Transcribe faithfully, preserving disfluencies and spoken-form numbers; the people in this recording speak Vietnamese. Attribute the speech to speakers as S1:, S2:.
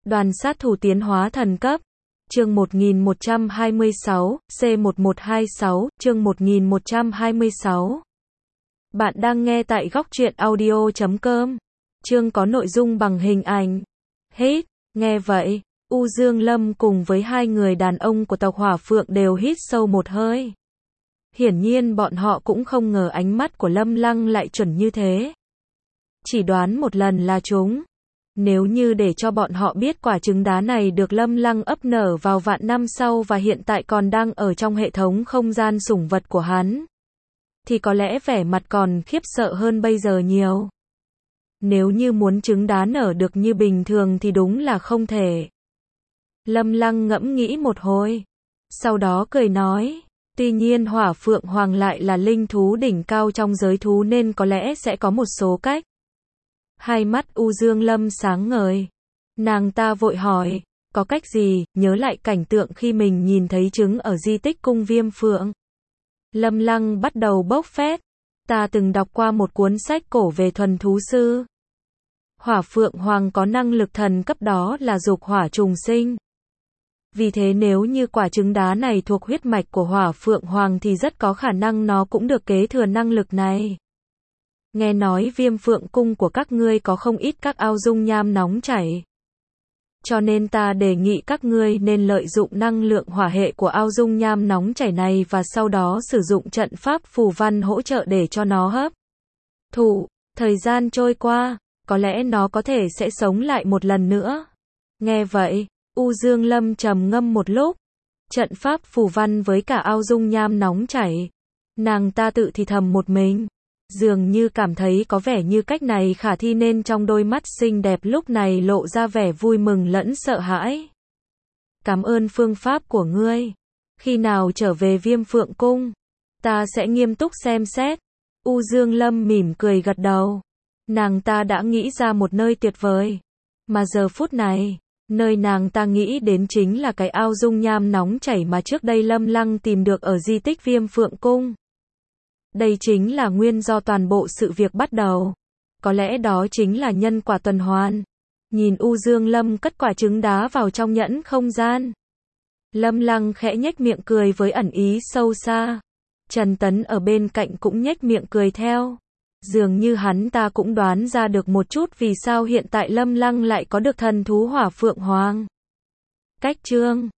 S1: Đoàn sát thủ tiến hóa thần cấp. Chương một nghìn một trăm hai mươi sáu, C một một hai sáu, chương một nghìn một trăm hai mươi sáu. Bạn đang nghe tại góc truyện audio chấm com. Chương có nội dung bằng hình ảnh. Hít, nghe vậy, U Dương Lâm cùng với hai người đàn ông của tộc Hỏa Phượng đều hít sâu một hơi. Hiển nhiên bọn họ cũng không ngờ ánh mắt của Lâm Lăng lại chuẩn như thế. Chỉ đoán một lần là trúng. Nếu như để cho bọn họ biết quả trứng đá này được Lâm Lăng ấp nở vào vạn năm sau và hiện tại còn đang ở trong hệ thống không gian sủng vật của hắn, thì có lẽ vẻ mặt còn khiếp sợ hơn bây giờ nhiều. Nếu như muốn trứng đá nở được như bình thường thì đúng là không thể. Lâm Lăng ngẫm nghĩ một hồi, sau đó cười nói, tuy nhiên Hỏa Phượng Hoàng lại là linh thú đỉnh cao trong giới thú nên có lẽ sẽ có một số cách. Hai mắt U Dương Lâm sáng ngời. Nàng ta vội hỏi, có cách gì, nhớ lại cảnh tượng khi mình nhìn thấy trứng ở di tích cung Viêm Phượng. Lâm Lăng bắt đầu bốc phét. Ta từng đọc qua một cuốn sách cổ về thuần thú sư. Hỏa Phượng Hoàng có năng lực thần cấp đó là dục hỏa trùng sinh. Vì thế nếu như quả trứng đá này thuộc huyết mạch của Hỏa Phượng Hoàng thì rất có khả năng nó cũng được kế thừa năng lực này. Nghe nói Viêm Phượng cung của các ngươi có không ít các ao dung nham nóng chảy. Cho nên ta đề nghị các ngươi nên lợi dụng năng lượng hỏa hệ của ao dung nham nóng chảy này và sau đó sử dụng trận pháp phù văn hỗ trợ để cho nó hấp thụ. Thời gian trôi qua, có lẽ nó có thể sẽ sống lại một lần nữa. Nghe vậy, U Dương Lâm trầm ngâm một lúc. Trận pháp phù văn với cả ao dung nham nóng chảy. Nàng ta tự thì thầm một mình. Dường như cảm thấy có vẻ như cách này khả thi nên trong đôi mắt xinh đẹp lúc này lộ ra vẻ vui mừng lẫn sợ hãi. Cảm ơn phương pháp của ngươi. Khi nào trở về Viêm Phượng cung, ta sẽ nghiêm túc xem xét. U Dương Lâm mỉm cười gật đầu. Nàng ta đã nghĩ ra một nơi tuyệt vời. Mà giờ phút này, nơi nàng ta nghĩ đến chính là cái ao dung nham nóng chảy mà trước đây Lâm Lăng tìm được ở di tích Viêm Phượng cung. Đây chính là nguyên do toàn bộ sự việc bắt đầu. Có lẽ đó chính là nhân quả tuần hoàn. Nhìn U Dương Lâm cất quả trứng đá vào trong nhẫn không gian. Lâm Lăng khẽ nhếch miệng cười với ẩn ý sâu xa. Trần Tấn ở bên cạnh cũng nhếch miệng cười theo. Dường như hắn ta cũng đoán ra được một chút vì sao hiện tại Lâm Lăng lại có được thần thú Hỏa Phượng Hoàng. Cách chương